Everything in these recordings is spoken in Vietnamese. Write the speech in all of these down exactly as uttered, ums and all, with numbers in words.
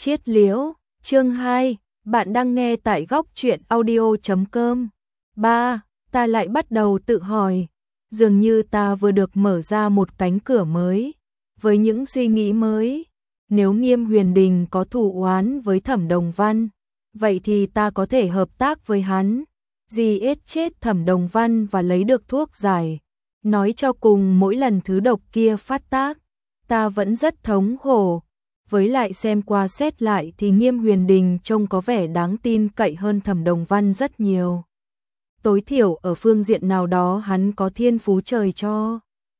Chiết liễu, chương hai, bạn đang nghe tại góc truyện audio chấm com. ba. Ta lại bắt đầu tự hỏi, dường như ta vừa được mở ra một cánh cửa mới, với những suy nghĩ mới. Nếu Nghiêm Huyền Đình có thù oán với Thẩm Đồng Văn, vậy thì ta có thể hợp tác với hắn, giết chết Thẩm Đồng Văn và lấy được thuốc giải. Nói cho cùng mỗi lần thứ độc kia phát tác, ta vẫn rất thống khổ. Với lại xem qua xét lại thì Nghiêm Huyền Đình trông có vẻ đáng tin cậy hơn Thẩm Đồng Văn rất nhiều. Tối thiểu ở phương diện nào đó hắn có thiên phú trời cho.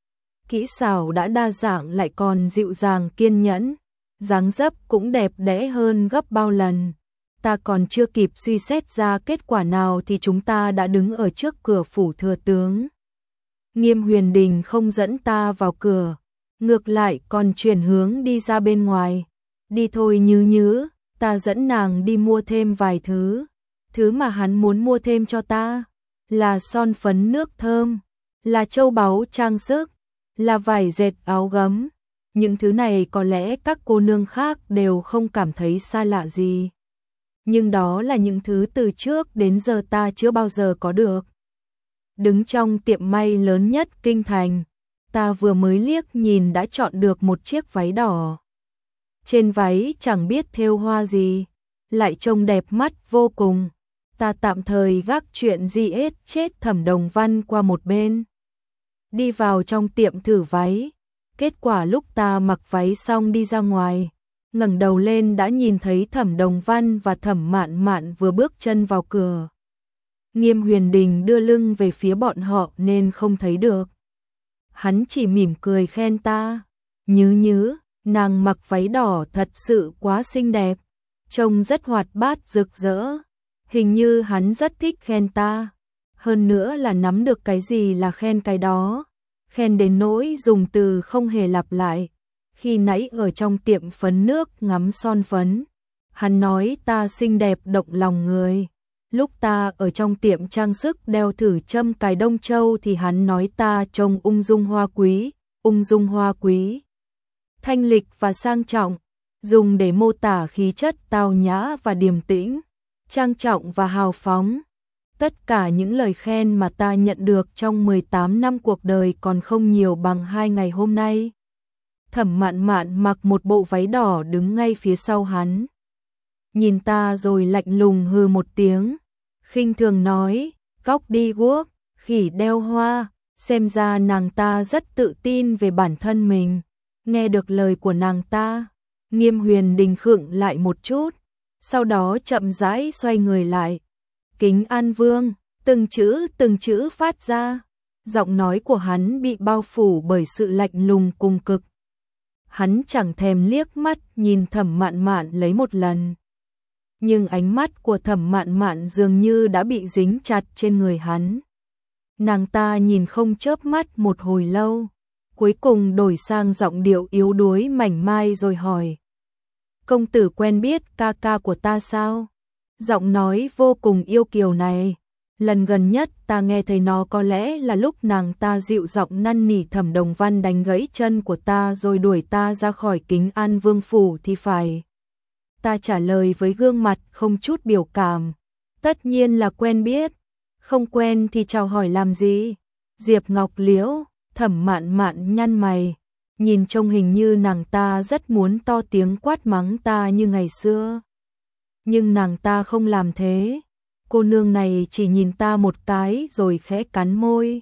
Kỹ xảo đã đa dạng lại còn dịu dàng kiên nhẫn, dáng dấp cũng đẹp đẽ hơn gấp bao lần. Ta còn chưa kịp suy xét ra kết quả nào thì chúng ta đã đứng ở trước cửa phủ thừa tướng. Nghiêm Huyền Đình không dẫn ta vào cửa, ngược lại còn chuyển hướng đi ra bên ngoài. Đi thôi Nhứ Nhứ, ta dẫn nàng đi mua thêm vài thứ. Thứ mà hắn muốn mua thêm cho ta là son phấn nước thơm, là châu báu trang sức, là vải dệt áo gấm. Những thứ này có lẽ các cô nương khác đều không cảm thấy xa lạ gì. Nhưng đó là những thứ từ trước đến giờ ta chưa bao giờ có được. Đứng trong tiệm may lớn nhất kinh thành, ta vừa mới liếc nhìn đã chọn được một chiếc váy đỏ. Trên váy chẳng biết thêu hoa gì, lại trông đẹp mắt vô cùng. Ta tạm thời gác chuyện giết chết Thẩm Đồng Văn qua một bên. Đi vào trong tiệm thử váy. Kết quả lúc ta mặc váy xong đi ra ngoài, ngẩng đầu lên đã nhìn thấy Thẩm Đồng Văn và Thẩm Mạn Mạn vừa bước chân vào cửa. Nghiêm Huyền Đình đưa lưng về phía bọn họ nên không thấy được. Hắn chỉ mỉm cười khen ta. Nhứ Nhứ, nàng mặc váy đỏ thật sự quá xinh đẹp, trông rất hoạt bát rực rỡ. Hình như hắn rất thích khen ta. Hơn nữa là nắm được cái gì là khen cái đó. Khen đến nỗi dùng từ không hề lặp lại. Khi nãy ở trong tiệm phấn nước ngắm son phấn, hắn nói ta xinh đẹp động lòng người. Lúc ta ở trong tiệm trang sức đeo thử châm cài Đông Châu thì hắn nói ta trông ung dung hoa quý, ung dung hoa quý, thanh lịch và sang trọng, dùng để mô tả khí chất tao nhã và điềm tĩnh, trang trọng và hào phóng. Tất cả những lời khen mà ta nhận được trong mười tám năm cuộc đời còn không nhiều bằng hai ngày hôm nay. Thẩm Mạn Mạn mặc một bộ váy đỏ đứng ngay phía sau hắn. Nhìn ta rồi lạnh lùng hừ một tiếng, khinh thường nói, góc đi guốc, khỉ đeo hoa. Xem ra nàng ta rất tự tin về bản thân mình. Nghe được lời của nàng ta, Nghiêm Huyền Đình khựng lại một chút, sau đó chậm rãi xoay người lại. Kính An Vương, từng chữ từng chữ phát ra. Giọng nói của hắn bị bao phủ bởi sự lạnh lùng cùng cực. Hắn chẳng thèm liếc mắt nhìn Thẩm Mạn Mạn lấy một lần. Nhưng ánh mắt của Thẩm Mạn Mạn dường như đã bị dính chặt trên người hắn. Nàng ta nhìn không chớp mắt một hồi lâu, cuối cùng đổi sang giọng điệu yếu đuối mảnh mai rồi hỏi. Công tử quen biết ca ca của ta sao? Giọng nói vô cùng yêu kiều này, lần gần nhất ta nghe thấy nó có lẽ là lúc nàng ta dịu giọng năn nỉ Thẩm Đồng Văn đánh gãy chân của ta rồi đuổi ta ra khỏi Kính An Vương phủ thì phải. Ta trả lời với gương mặt không chút biểu cảm. Tất nhiên là quen biết. Không quen thì chào hỏi làm gì? Diệp Ngọc Liễu, Thẩm Mạn Mạn nhăn mày. Nhìn trông hình như nàng ta rất muốn to tiếng quát mắng ta như ngày xưa. Nhưng nàng ta không làm thế. Cô nương này chỉ nhìn ta một cái rồi khẽ cắn môi.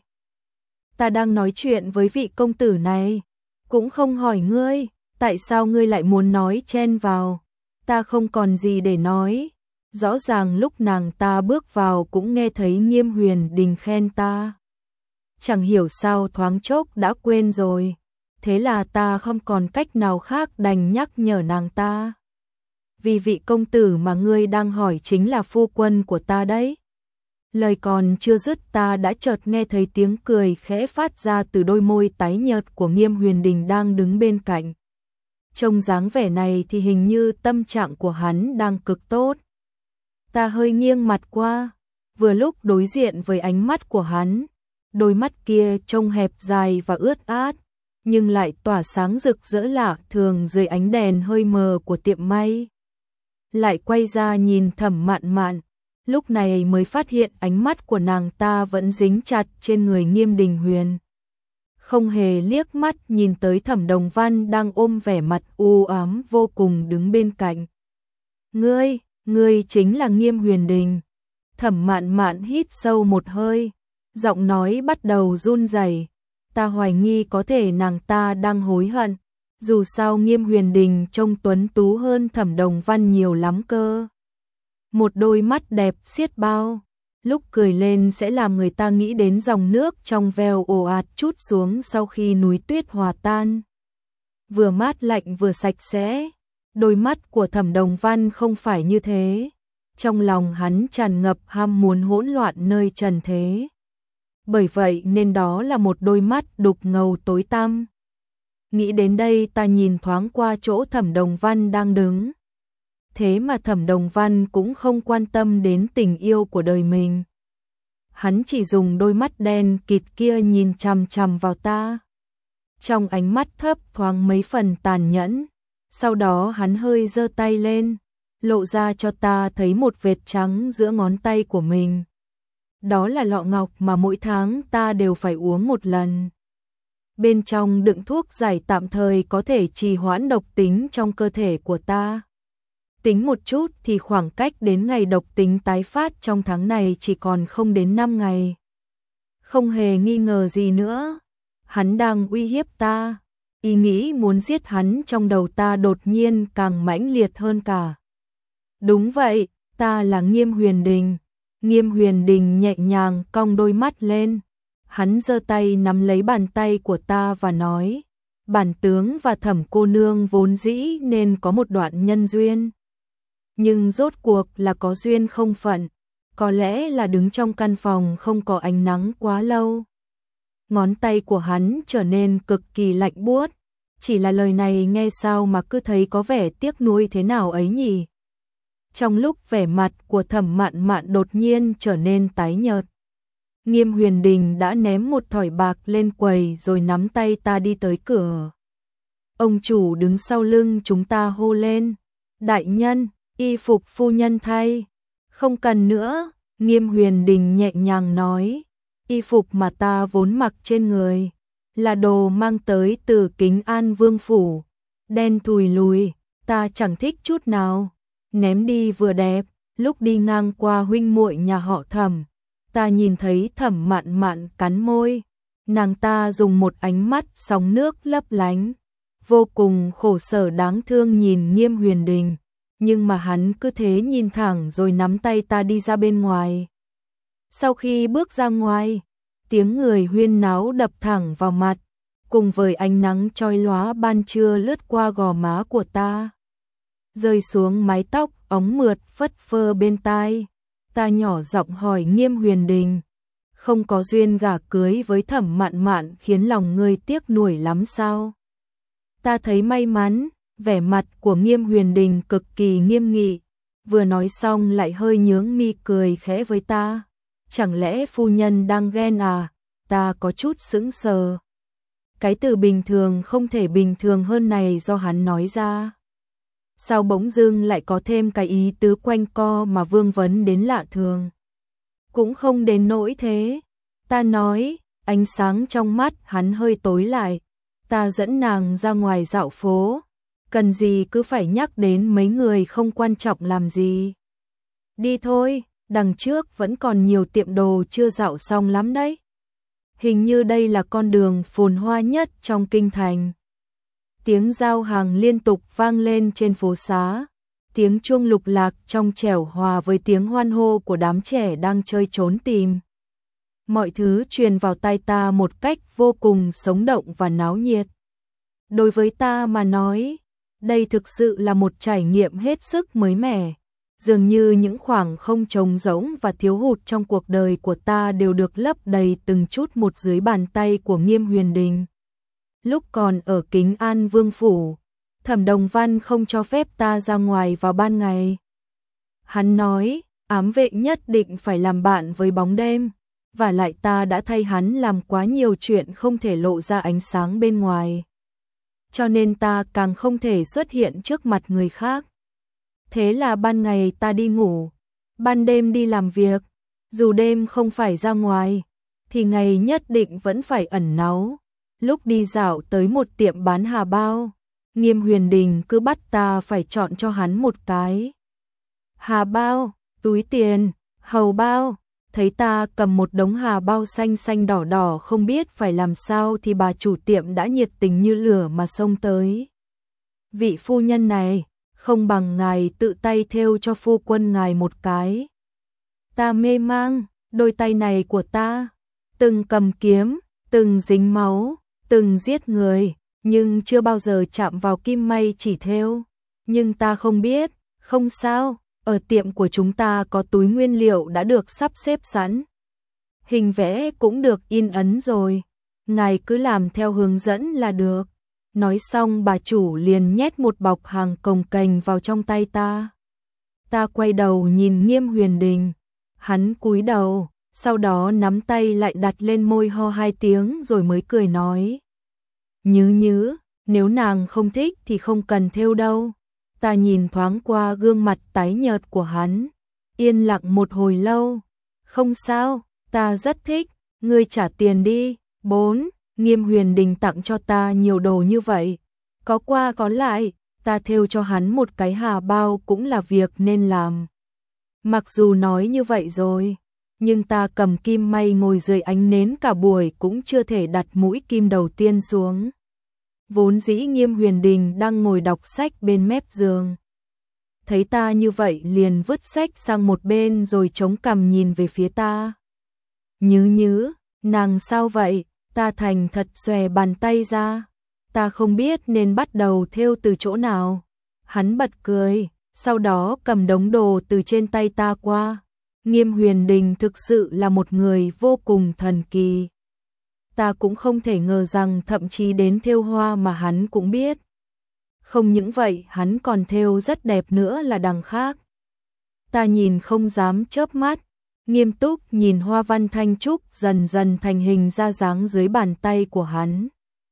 Ta đang nói chuyện với vị công tử này, cũng không hỏi ngươi, tại sao ngươi lại muốn nói chen vào. Ta không còn gì để nói. Rõ ràng lúc nàng ta bước vào cũng nghe thấy Nghiêm Huyền Đình khen ta. Chẳng hiểu sao thoáng chốc đã quên rồi. Thế là ta không còn cách nào khác đành nhắc nhở nàng ta. Vì vị công tử mà ngươi đang hỏi chính là phu quân của ta đấy. Lời còn chưa dứt ta đã chợt nghe thấy tiếng cười khẽ phát ra từ đôi môi tái nhợt của Nghiêm Huyền Đình đang đứng bên cạnh. Trông dáng vẻ này thì hình như tâm trạng của hắn đang cực tốt. Ta hơi nghiêng mặt qua, vừa lúc đối diện với ánh mắt của hắn. Đôi mắt kia trông hẹp dài và ướt át, nhưng lại tỏa sáng rực rỡ lạ thường dưới ánh đèn hơi mờ của tiệm may. lại quay ra nhìn Thẩm Mạn Mạn, lúc này mới phát hiện ánh mắt của nàng ta vẫn dính chặt trên người Nghiêm Đình Huyền. Không hề liếc mắt nhìn tới Thẩm Đồng Văn đang ôm vẻ mặt u ám vô cùng đứng bên cạnh. Ngươi, ngươi chính là Nghiêm Huyền Đình. Thẩm Mạn Mạn hít sâu một hơi, giọng nói bắt đầu run rẩy. Ta hoài nghi có thể nàng ta đang hối hận, dù sao Nghiêm Huyền Đình trông tuấn tú hơn Thẩm Đồng Văn nhiều lắm cơ. Một đôi mắt đẹp xiết bao, lúc cười lên sẽ làm người ta nghĩ đến dòng nước trong veo ồ ạt trút xuống sau khi núi tuyết hòa tan. Vừa mát lạnh vừa sạch sẽ, đôi mắt của Thẩm Đồng Văn không phải như thế. Trong lòng hắn tràn ngập ham muốn hỗn loạn nơi trần thế. Bởi vậy nên đó là một đôi mắt đục ngầu tối tăm. Nghĩ đến đây ta nhìn thoáng qua chỗ Thẩm Đồng Văn đang đứng. Thế mà Thẩm Đồng Văn cũng không quan tâm đến tình yêu của đời mình. Hắn chỉ dùng đôi mắt đen kịt kia nhìn chằm chằm vào ta. Trong ánh mắt thấp thoáng mấy phần tàn nhẫn. Sau đó hắn hơi giơ tay lên, lộ ra cho ta thấy một vệt trắng giữa ngón tay của mình. Đó là lọ ngọc mà mỗi tháng ta đều phải uống một lần. Bên trong đựng thuốc giải tạm thời có thể trì hoãn độc tính trong cơ thể của ta. Tính một chút thì khoảng cách đến ngày độc tính tái phát trong tháng này chỉ còn không đến năm ngày. Không hề nghi ngờ gì nữa, hắn đang uy hiếp ta. Ý nghĩ muốn giết hắn trong đầu ta đột nhiên càng mãnh liệt hơn cả. Đúng vậy, ta là Nghiêm Huyền Đình. Nghiêm Huyền Đình nhẹ nhàng cong đôi mắt lên. Hắn giơ tay nắm lấy bàn tay của ta và nói, bản tướng và Thẩm cô nương vốn dĩ nên có một đoạn nhân duyên. Nhưng rốt cuộc là có duyên không phận, có lẽ là đứng trong căn phòng không có ánh nắng quá lâu. Ngón tay của hắn trở nên cực kỳ lạnh buốt, chỉ là lời này nghe sao mà cứ thấy có vẻ tiếc nuối thế nào ấy nhỉ. Trong lúc vẻ mặt của Thẩm Mạn Mạn đột nhiên trở nên tái nhợt, Nghiêm Huyền Đình đã ném một thỏi bạc lên quầy rồi nắm tay ta đi tới cửa. Ông chủ đứng sau lưng chúng ta hô lên, đại nhân, y phục phu nhân thay. Không cần nữa, Nghiêm Huyền Đình nhẹ nhàng nói, y phục mà ta vốn mặc trên người là đồ mang tới từ Kính An Vương phủ, đen thùi lùi, ta chẳng thích chút nào, ném đi vừa đẹp. Lúc đi ngang qua huynh muội nhà họ Thẩm, ta nhìn thấy Thẩm Mạn Mạn cắn môi, nàng ta dùng một ánh mắt sóng nước lấp lánh, vô cùng khổ sở đáng thương nhìn Nghiêm Huyền Đình, nhưng mà hắn cứ thế nhìn thẳng rồi nắm tay ta đi ra bên ngoài. Sau khi bước ra ngoài, tiếng người huyên náo đập thẳng vào mặt, cùng với ánh nắng chói lóa ban trưa lướt qua gò má của ta, rơi xuống mái tóc óng mượt phất phơ bên tai. Ta nhỏ giọng hỏi Nghiêm Huyền Đình, không có duyên gả cưới với Thẩm Mạn Mạn khiến lòng ngươi tiếc nuối lắm sao? Ta thấy may mắn. Vẻ mặt của Nghiêm Huyền Đình cực kỳ nghiêm nghị, vừa nói xong lại hơi nhướng mi cười khẽ với ta. Chẳng lẽ phu nhân đang ghen à? Ta có chút sững sờ. Cái từ bình thường không thể bình thường hơn này do hắn nói ra. Sao bỗng dưng lại có thêm cái ý tứ quanh co mà vương vấn đến lạ thường? Cũng không đến nỗi thế. Ta nói, ánh sáng trong mắt hắn hơi tối lại. Ta dẫn nàng ra ngoài dạo phố. Cần gì cứ phải nhắc đến mấy người không quan trọng làm gì. Đi thôi, đằng trước vẫn còn nhiều tiệm đồ chưa dạo xong lắm đấy. Hình như đây là con đường phồn hoa nhất trong kinh thành. Tiếng giao hàng liên tục vang lên trên phố xá. Tiếng chuông lục lạc trong trẻo hòa với tiếng hoan hô của đám trẻ đang chơi trốn tìm. Mọi thứ truyền vào tai ta một cách vô cùng sống động và náo nhiệt. Đối với ta mà nói, đây thực sự là một trải nghiệm hết sức mới mẻ. Dường như những khoảng không trống rỗng và thiếu hụt trong cuộc đời của ta đều được lấp đầy từng chút một dưới bàn tay của Nghiêm Huyền Đình. Lúc còn ở Kính An Vương phủ, Thẩm Đồng Văn không cho phép ta ra ngoài vào ban ngày. Hắn nói, ám vệ nhất định phải làm bạn với bóng đêm, và lại ta đã thay hắn làm quá nhiều chuyện không thể lộ ra ánh sáng bên ngoài. Cho nên ta càng không thể xuất hiện trước mặt người khác. Thế là ban ngày ta đi ngủ, ban đêm đi làm việc, dù đêm không phải ra ngoài, thì ngày nhất định vẫn phải ẩn náu. Lúc đi dạo tới một tiệm bán hà bao, Nghiêm Huyền Đình cứ bắt ta phải chọn cho hắn một cái. Hà bao, túi tiền, hầu bao. Thấy ta cầm một đống hà bao xanh xanh đỏ đỏ không biết phải làm sao thì bà chủ tiệm đã nhiệt tình như lửa mà xông tới. Vị phu nhân này, không bằng ngài tự tay thêu cho phu quân ngài một cái. Ta mê mang, đôi tay này của ta, từng cầm kiếm, từng dính máu, từng giết người, nhưng chưa bao giờ chạm vào kim may chỉ thêu. Nhưng ta không biết, không sao, ở tiệm của chúng ta có túi nguyên liệu đã được sắp xếp sẵn. Hình vẽ cũng được in ấn rồi, ngài cứ làm theo hướng dẫn là được. Nói xong bà chủ liền nhét một bọc hàng cồng kềnh vào trong tay ta. Ta quay đầu nhìn Nghiêm Huyền Đình, hắn cúi đầu, sau đó nắm tay lại đặt lên môi ho hai tiếng rồi mới cười nói. Nhứ nhứ, nếu nàng không thích thì không cần thêu đâu. Ta nhìn thoáng qua gương mặt tái nhợt của hắn, yên lặng một hồi lâu. Không sao, ta rất thích, ngươi trả tiền đi. Bốn, Nghiêm Huyền Đình tặng cho ta nhiều đồ như vậy, có qua có lại, ta thêu cho hắn một cái hà bao cũng là việc nên làm. Mặc dù nói như vậy rồi, nhưng ta cầm kim may ngồi dưới ánh nến cả buổi cũng chưa thể đặt mũi kim đầu tiên xuống. Vốn dĩ Nghiêm Huyền Đình đang ngồi đọc sách bên mép giường. Thấy ta như vậy liền vứt sách sang một bên rồi chống cằm nhìn về phía ta. Nhứ nhứ, nàng sao vậy? Ta thành thật xòe bàn tay ra. Ta không biết nên bắt đầu thêu từ chỗ nào. Hắn bật cười, sau đó cầm đống đồ từ trên tay ta qua. Nghiêm Huyền Đình thực sự là một người vô cùng thần kỳ. Ta cũng không thể ngờ rằng thậm chí đến thêu hoa mà hắn cũng biết. Không những vậy, hắn còn thêu rất đẹp nữa là đằng khác. Ta nhìn không dám chớp mắt, nghiêm túc nhìn hoa văn thanh trúc dần dần thành hình ra dáng dưới bàn tay của hắn.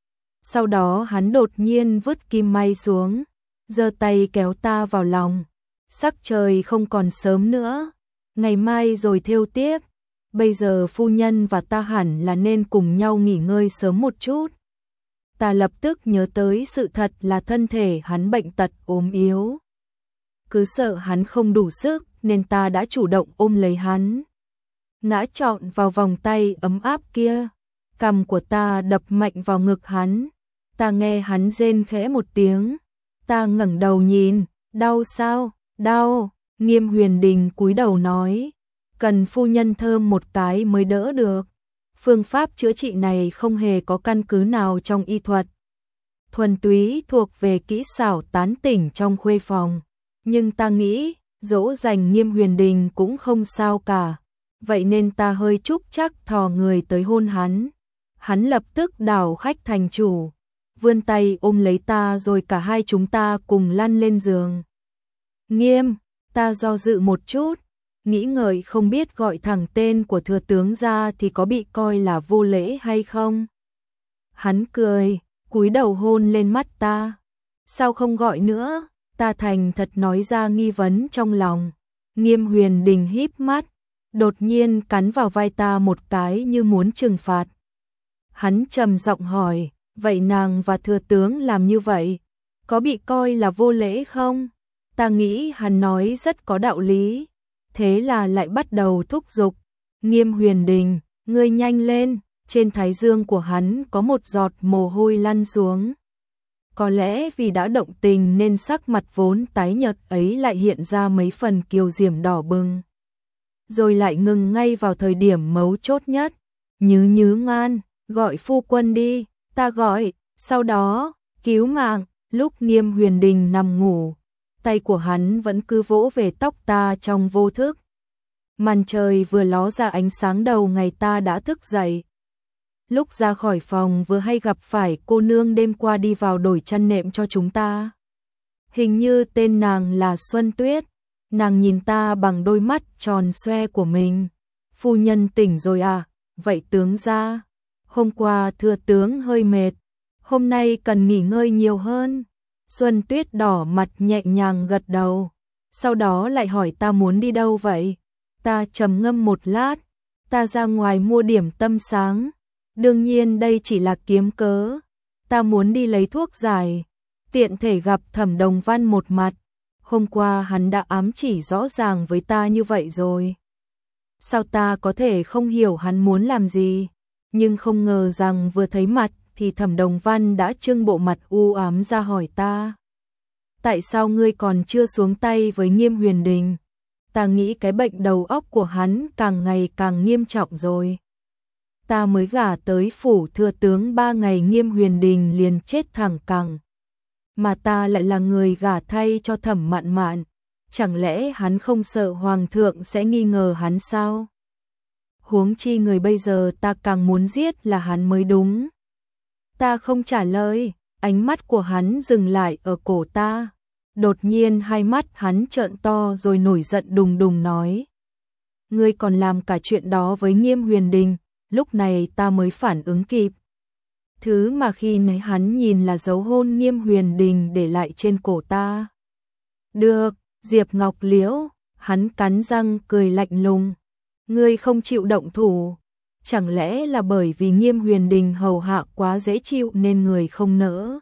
Sau đó hắn đột nhiên vứt kim may xuống, giơ tay kéo ta vào lòng. Sắc trời không còn sớm nữa, ngày mai rồi thêu tiếp. Bây giờ phu nhân và ta hẳn là nên cùng nhau nghỉ ngơi sớm một chút. Ta lập tức nhớ tới sự thật là thân thể hắn bệnh tật ốm yếu. Cứ sợ hắn không đủ sức nên ta đã chủ động ôm lấy hắn, ngã trọn vào vòng tay ấm áp kia. Cằm của ta đập mạnh vào ngực hắn. Ta nghe hắn rên khẽ một tiếng. Ta ngẩng đầu nhìn, đau sao? Đau. Nghiêm Huyền Đình cúi đầu nói, cần phu nhân thơm một cái mới đỡ được. Phương pháp chữa trị này không hề có căn cứ nào trong y thuật, thuần túy thuộc về kỹ xảo tán tỉnh trong khuê phòng. Nhưng ta nghĩ, dỗ dành Nghiêm Huyền Đình cũng không sao cả. Vậy nên ta hơi chúc chắc thò người tới hôn hắn. Hắn lập tức đảo khách thành chủ, vươn tay ôm lấy ta rồi cả hai chúng ta cùng lăn lên giường. Nghiêm, ta do dự một chút, nghĩ ngợi không biết gọi thẳng tên của thừa tướng ra thì có bị coi là vô lễ hay không. Hắn cười, cúi đầu hôn lên mắt ta. Sao không gọi nữa? Ta thành thật nói ra nghi vấn trong lòng. Nghiêm Huyền Đình híp mắt, đột nhiên cắn vào vai ta một cái như muốn trừng phạt. Hắn trầm giọng hỏi, vậy nàng và thừa tướng làm như vậy, có bị coi là vô lễ không? Ta nghĩ hắn nói rất có đạo lý, thế là lại bắt đầu thúc giục. Nghiêm Huyền Đình, ngươi nhanh lên. Trên thái dương của hắn có một giọt mồ hôi lăn xuống. Có lẽ vì đã động tình nên sắc mặt vốn tái nhợt ấy lại hiện ra mấy phần kiều diễm đỏ bừng. Rồi lại ngừng ngay vào thời điểm mấu chốt nhất. Nhứ nhứ ngoan, gọi phu quân đi. Ta gọi, sau đó, cứu mạng. Lúc Nghiêm Huyền Đình nằm ngủ, tay của hắn vẫn cứ vỗ về tóc ta trong vô thức. Màn trời vừa ló ra ánh sáng đầu ngày ta đã thức dậy. Lúc ra khỏi phòng vừa hay gặp phải cô nương đêm qua đi vào đổi chăn nệm cho chúng ta. Hình như tên nàng là Xuân Tuyết. Nàng nhìn ta bằng đôi mắt tròn xoe của mình. Phu nhân tỉnh rồi à? Vậy tướng gia, hôm qua thừa tướng hơi mệt, hôm nay cần nghỉ ngơi nhiều hơn. Xuân Tuyết đỏ mặt nhẹ nhàng gật đầu. Sau đó lại hỏi ta muốn đi đâu vậy? Ta trầm ngâm một lát, ta ra ngoài mua điểm tâm sáng. Đương nhiên đây chỉ là kiếm cớ. Ta muốn đi lấy thuốc giải, tiện thể gặp Thẩm Đồng Văn một mặt. Hôm qua hắn đã ám chỉ rõ ràng với ta như vậy rồi. Sao ta có thể không hiểu hắn muốn làm gì? Nhưng không ngờ rằng vừa thấy mặt thì Thẩm Đồng Văn đã trưng bộ mặt u ám ra hỏi ta. Tại sao ngươi còn chưa xuống tay với Nghiêm Huyền Đình? Ta nghĩ cái bệnh đầu óc của hắn càng ngày càng nghiêm trọng rồi. Ta mới gả tới phủ thừa tướng ba ngày Nghiêm Huyền Đình liền chết thẳng cẳng. Mà ta lại là người gả thay cho Thẩm Mạn Mạn. Chẳng lẽ hắn không sợ hoàng thượng sẽ nghi ngờ hắn sao? Huống chi người bây giờ ta càng muốn giết là hắn mới đúng. Ta không trả lời, ánh mắt của hắn dừng lại ở cổ ta. Đột nhiên hai mắt hắn trợn to rồi nổi giận đùng đùng nói. Ngươi còn làm cả chuyện đó với Nghiêm Huyền Đình, lúc này ta mới phản ứng kịp. Thứ mà khi nãy hắn nhìn là dấu hôn Nghiêm Huyền Đình để lại trên cổ ta. Được, Diệp Ngọc Liễu, hắn cắn răng cười lạnh lùng. Ngươi không chịu động thủ, chẳng lẽ là bởi vì Nghiêm Huyền Đình hầu hạ quá dễ chịu nên người không nỡ?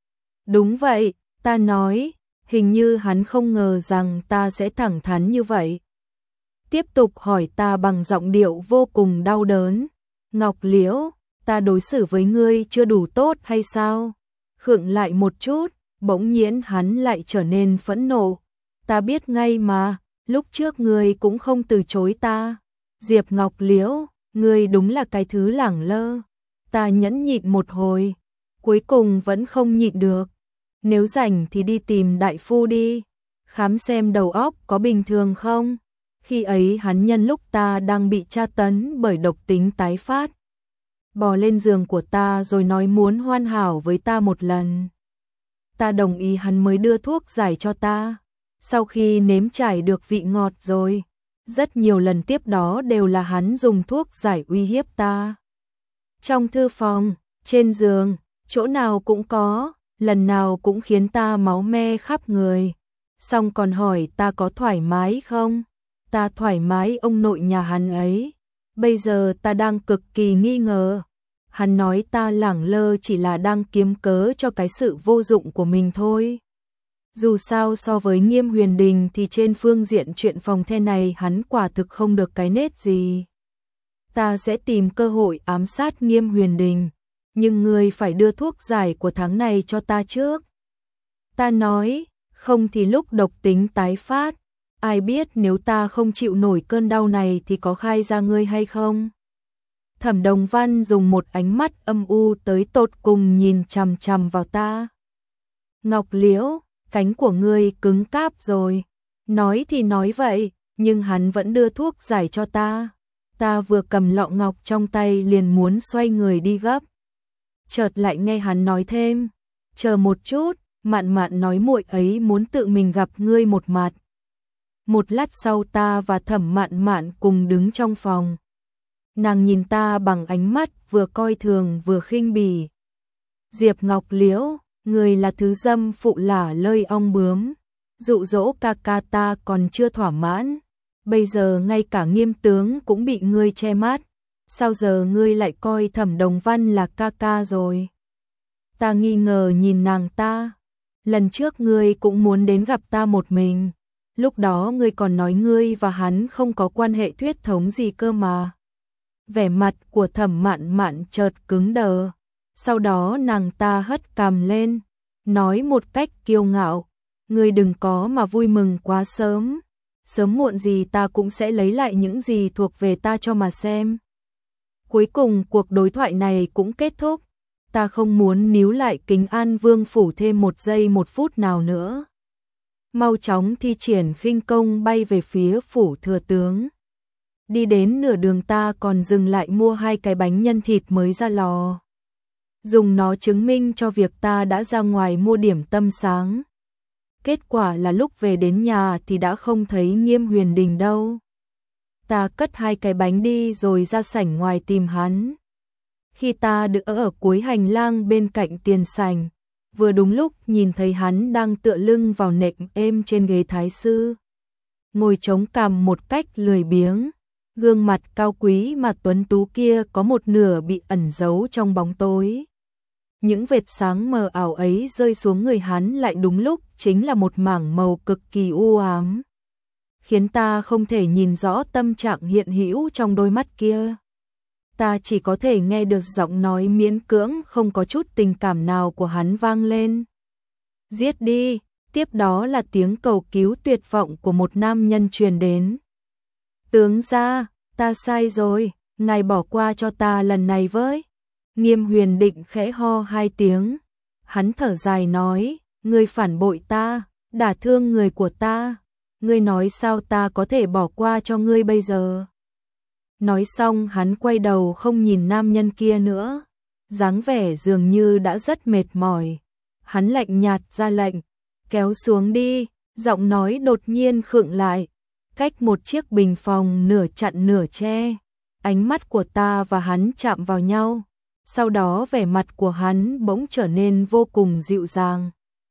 Đúng vậy, ta nói, hình như hắn không ngờ rằng ta sẽ thẳng thắn như vậy. Tiếp tục hỏi ta bằng giọng điệu vô cùng đau đớn. Ngọc Liễu, ta đối xử với ngươi chưa đủ tốt hay sao? Khựng lại một chút, bỗng nhiên hắn lại trở nên phẫn nộ. Ta biết ngay mà, lúc trước ngươi cũng không từ chối ta. Diệp Ngọc Liễu, ngươi đúng là cái thứ lẳng lơ. Ta nhẫn nhịn một hồi, cuối cùng vẫn không nhịn được. Nếu rảnh thì đi tìm đại phu đi, khám xem đầu óc có bình thường không. Khi ấy hắn nhân lúc ta đang bị tra tấn bởi độc tính tái phát, bò lên giường của ta rồi nói muốn hoàn hảo với ta một lần. Ta đồng ý hắn mới đưa thuốc giải cho ta. Sau khi nếm trải được vị ngọt rồi, rất nhiều lần tiếp đó đều là hắn dùng thuốc giải uy hiếp ta. Trong thư phòng, trên giường, chỗ nào cũng có, lần nào cũng khiến ta máu me khắp người. Xong còn hỏi ta có thoải mái không? Ta thoải mái ông nội nhà hắn ấy. Bây giờ ta đang cực kỳ nghi ngờ. Hắn nói ta lẳng lơ chỉ là đang kiếm cớ cho cái sự vô dụng của mình thôi. Dù sao so với Nghiêm Huyền Đình thì trên phương diện chuyện phòng the này hắn quả thực không được cái nết gì. Ta sẽ tìm cơ hội ám sát Nghiêm Huyền Đình, nhưng ngươi phải đưa thuốc giải của tháng này cho ta trước. Ta nói, không thì lúc độc tính tái phát, ai biết nếu ta không chịu nổi cơn đau này thì có khai ra ngươi hay không? Thẩm Đồng Văn dùng một ánh mắt âm u tới tột cùng nhìn chằm chằm vào ta. Ngọc Liễu, cánh của ngươi cứng cáp rồi. Nói thì nói vậy, nhưng hắn vẫn đưa thuốc giải cho ta. Ta vừa cầm lọ ngọc trong tay liền muốn xoay người đi gấp. Chợt lại nghe hắn nói thêm, chờ một chút, Mạn Mạn nói muội ấy muốn tự mình gặp ngươi một mặt. Một lát sau ta và Thẩm Mạn Mạn cùng đứng trong phòng. Nàng nhìn ta bằng ánh mắt vừa coi thường vừa khinh bỉ. Diệp Ngọc Liễu, người là thứ dâm phụ lả lơi ong bướm, dụ dỗ ca ca ta còn chưa thỏa mãn. Bây giờ ngay cả Nghiêm tướng cũng bị ngươi che mắt. Sao giờ ngươi lại coi Thẩm Đồng Văn là ca ca rồi? Ta nghi ngờ nhìn nàng ta. Lần trước ngươi cũng muốn đến gặp ta một mình. Lúc đó ngươi còn nói ngươi và hắn không có quan hệ huyết thống gì cơ mà. Vẻ mặt của Thẩm Mạn Mạn chợt cứng đờ. Sau đó nàng ta hất cằm lên, nói một cách kiêu ngạo, ngươi đừng có mà vui mừng quá sớm. Sớm muộn gì ta cũng sẽ lấy lại những gì thuộc về ta cho mà xem. Cuối cùng cuộc đối thoại này cũng kết thúc. Ta không muốn níu lại Kính An Vương phủ thêm một giây một phút nào nữa. Mau chóng thi triển khinh công bay về phía phủ thừa tướng. Đi đến nửa đường ta còn dừng lại mua hai cái bánh nhân thịt mới ra lò. Dùng nó chứng minh cho việc ta đã ra ngoài mua điểm tâm sáng. Kết quả là lúc về đến nhà thì đã không thấy Nghiêm Huyền Đình đâu. Ta cất hai cái bánh đi rồi ra sảnh ngoài tìm hắn. Khi ta đứng ở cuối hành lang bên cạnh tiền sảnh, vừa đúng lúc nhìn thấy hắn đang tựa lưng vào nệm êm trên ghế thái sư. ngồi chống cằm một cách lười biếng. Gương mặt cao quý mà tuấn tú kia có một nửa bị ẩn giấu trong bóng tối. Những vệt sáng mờ ảo ấy rơi xuống người hắn lại đúng lúc chính là một mảng màu cực kỳ u ám, khiến ta không thể nhìn rõ tâm trạng hiện hữu trong đôi mắt kia. Ta chỉ có thể nghe được giọng nói miễn cưỡng không có chút tình cảm nào của hắn vang lên. Giết đi, tiếp đó là tiếng cầu cứu tuyệt vọng của một nam nhân truyền đến. Tướng gia, ta sai rồi, ngài bỏ qua cho ta lần này với. Nghiêm Huyền Định khẽ ho hai tiếng. Hắn thở dài nói, ngươi phản bội ta, đả thương người của ta. Ngươi nói sao ta có thể bỏ qua cho ngươi bây giờ? Nói xong hắn quay đầu không nhìn nam nhân kia nữa. Dáng vẻ dường như đã rất mệt mỏi. Hắn lạnh nhạt ra lệnh, kéo xuống đi, giọng nói đột nhiên khựng lại. Cách một chiếc bình phòng nửa chặn nửa che. Ánh mắt của ta và hắn chạm vào nhau. Sau đó vẻ mặt của hắn bỗng trở nên vô cùng dịu dàng.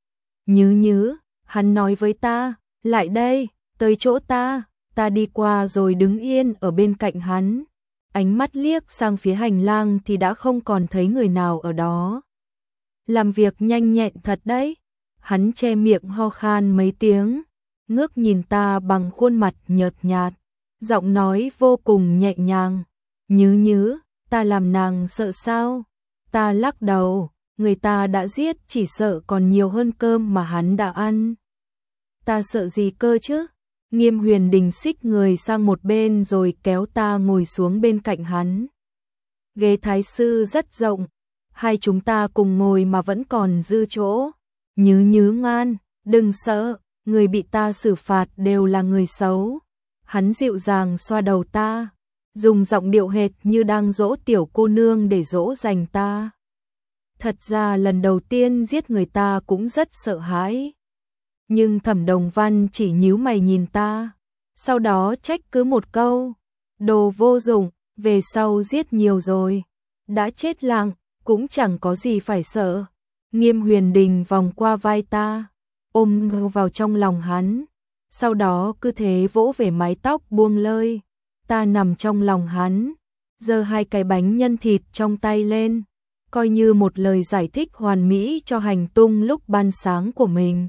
Nhứ nhứ, hắn nói với ta, lại đây, tới chỗ ta. Ta đi qua rồi đứng yên ở bên cạnh hắn. Ánh mắt liếc sang phía hành lang thì đã không còn thấy người nào ở đó. Làm việc nhanh nhẹn thật đấy. Hắn che miệng ho khan mấy tiếng, ngước nhìn ta bằng khuôn mặt nhợt nhạt, giọng nói vô cùng nhẹ nhàng. Nhứ nhứ, ta làm nàng sợ sao? Ta lắc đầu, người ta đã giết chỉ sợ còn nhiều hơn cơm mà hắn đã ăn. Ta sợ gì cơ chứ? Nghiêm Huyền Đình xích người sang một bên rồi kéo ta ngồi xuống bên cạnh hắn. Ghế thái sư rất rộng, hai chúng ta cùng ngồi mà vẫn còn dư chỗ. Nhứ nhứ ngoan, đừng sợ, người bị ta xử phạt đều là người xấu. Hắn dịu dàng xoa đầu ta, dùng giọng điệu hệt như đang dỗ tiểu cô nương để dỗ dành ta. Thật ra lần đầu tiên giết người ta cũng rất sợ hãi. Nhưng Thẩm Đồng Văn chỉ nhíu mày nhìn ta, sau đó trách cứ một câu, đồ vô dụng, về sau giết nhiều rồi, đã chết lặng, cũng chẳng có gì phải sợ. Nghiêm Huyền Đình vòng qua vai ta, ôm vào trong lòng hắn, sau đó cứ thế vỗ về mái tóc buông lơi. Ta nằm trong lòng hắn, giơ hai cái bánh nhân thịt trong tay lên, coi như một lời giải thích hoàn mỹ cho hành tung lúc ban sáng của mình.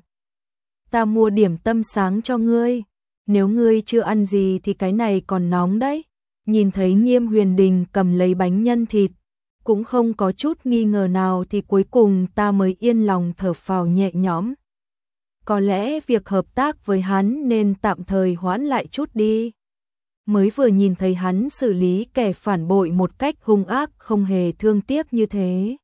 Ta mua điểm tâm sáng cho ngươi, nếu ngươi chưa ăn gì thì cái này còn nóng đấy. Nhìn thấy Nghiêm Huyền Đình cầm lấy bánh nhân thịt, cũng không có chút nghi ngờ nào thì cuối cùng ta mới yên lòng thở phào nhẹ nhõm. Có lẽ việc hợp tác với hắn nên tạm thời hoãn lại chút đi. Mới vừa nhìn thấy hắn xử lý kẻ phản bội một cách hung ác không hề thương tiếc như thế.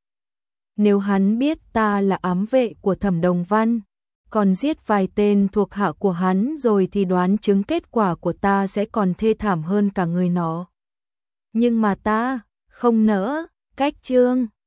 Nếu hắn biết ta là ám vệ của Thẩm Đồng Văn, còn giết vài tên thuộc hạ của hắn rồi thì đoán chứng kết quả của ta sẽ còn thê thảm hơn cả người nó. Nhưng mà ta không nỡ, cách chương.